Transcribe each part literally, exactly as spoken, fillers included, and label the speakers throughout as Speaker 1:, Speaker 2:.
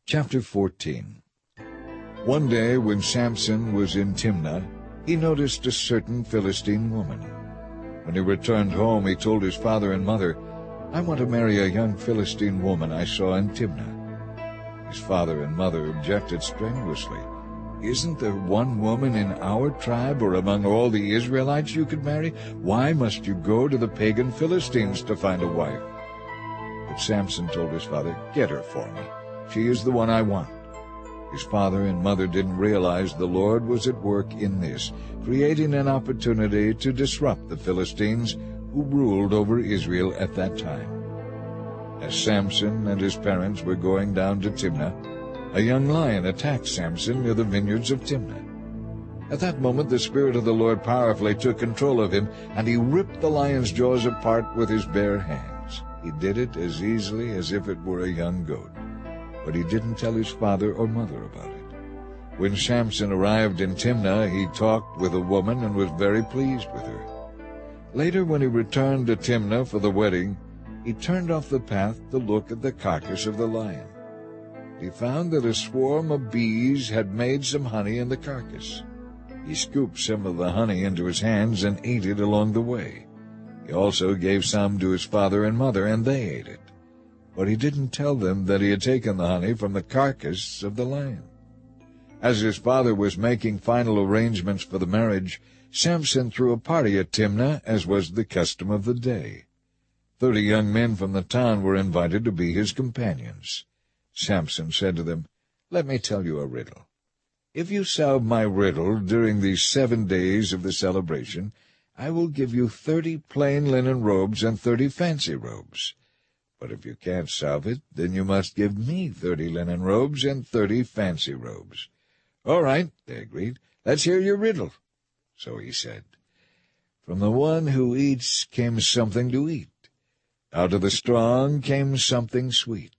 Speaker 1: Chapter fourteen. One day when Samson was in Timnah, he noticed a certain Philistine woman. When he returned home, he told his father and mother, "I want to marry a young Philistine woman I saw in Timnah." His father and mother objected strenuously. "Isn't there one woman in our tribe or among all the Israelites you could marry? Why must you go to the pagan Philistines to find a wife?" But Samson told his father, "Get her for me. She is the one I want." His father and mother didn't realize the Lord was at work in this, creating an opportunity to disrupt the Philistines who ruled over Israel at that time. As Samson and his parents were going down to Timnah, a young lion attacked Samson near the vineyards of Timnah. At that moment the Spirit of the Lord powerfully took control of him, and he ripped the lion's jaws apart with his bare hands. He did it as easily as if it were a young goat. But he didn't tell his father or mother about it. When Samson arrived in Timnah, he talked with a woman and was very pleased with her. Later, when he returned to Timnah for the wedding, he turned off the path to look at the carcass of the lion. He found that a swarm of bees had made some honey in the carcass. He scooped some of the honey into his hands and ate it along the way. He also gave some to his father and mother, and they ate it. But he didn't tell them that he had taken the honey from the carcass of the lion. As his father was making final arrangements for the marriage, Samson threw a party at Timnah, as was the custom of the day. Thirty young men from the town were invited to be his companions. Samson said to them, "Let me tell you a riddle. If you solve my riddle during these seven days of the celebration, I will give you thirty plain linen robes and thirty fancy robes. But if you can't solve it, then you must give me thirty linen robes and thirty fancy robes." "All right," they agreed. "Let's hear your riddle." So he said, "From the one who eats came something to eat. Out of the strong came something sweet."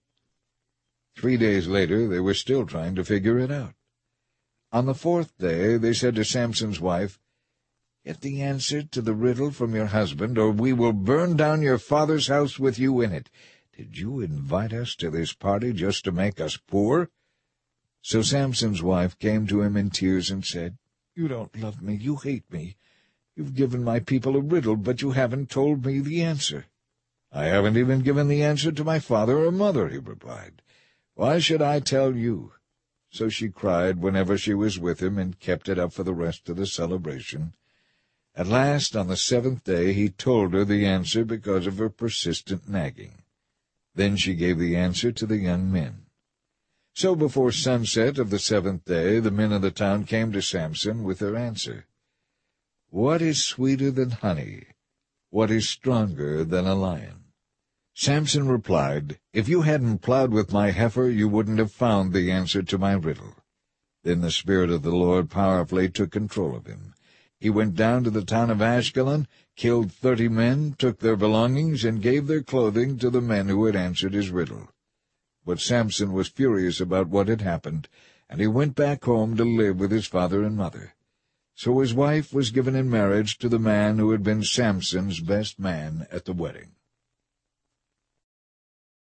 Speaker 1: Three days later they were still trying to figure it out. On the fourth day they said to Samson's wife, "Get the answer to the riddle from your husband, or we will burn down your father's house with you in it. Did you invite us to this party just to make us poor?" So Samson's wife came to him in tears and said, "You don't love me, you hate me. You've given my people a riddle, but you haven't told me the answer." "I haven't even given the answer to my father or mother," he replied. "Why should I tell you?" So she cried whenever she was with him and kept it up for the rest of the celebration. At last, on the seventh day, he told her the answer because of her persistent nagging. Then she gave the answer to the young men. So before sunset of the seventh day, the men of the town came to Samson with their answer. "What is sweeter than honey? What is stronger than a lion?" Samson replied, "If you hadn't plowed with my heifer, you wouldn't have found the answer to my riddle." Then the Spirit of the Lord powerfully took control of him. He went down to the town of Ashkelon, killed thirty men, took their belongings, and gave their clothing to the men who had answered his riddle. But Samson was furious about what had happened, and he went back home to live with his father and mother. So his wife was given in marriage to the man who had been Samson's best man at the wedding.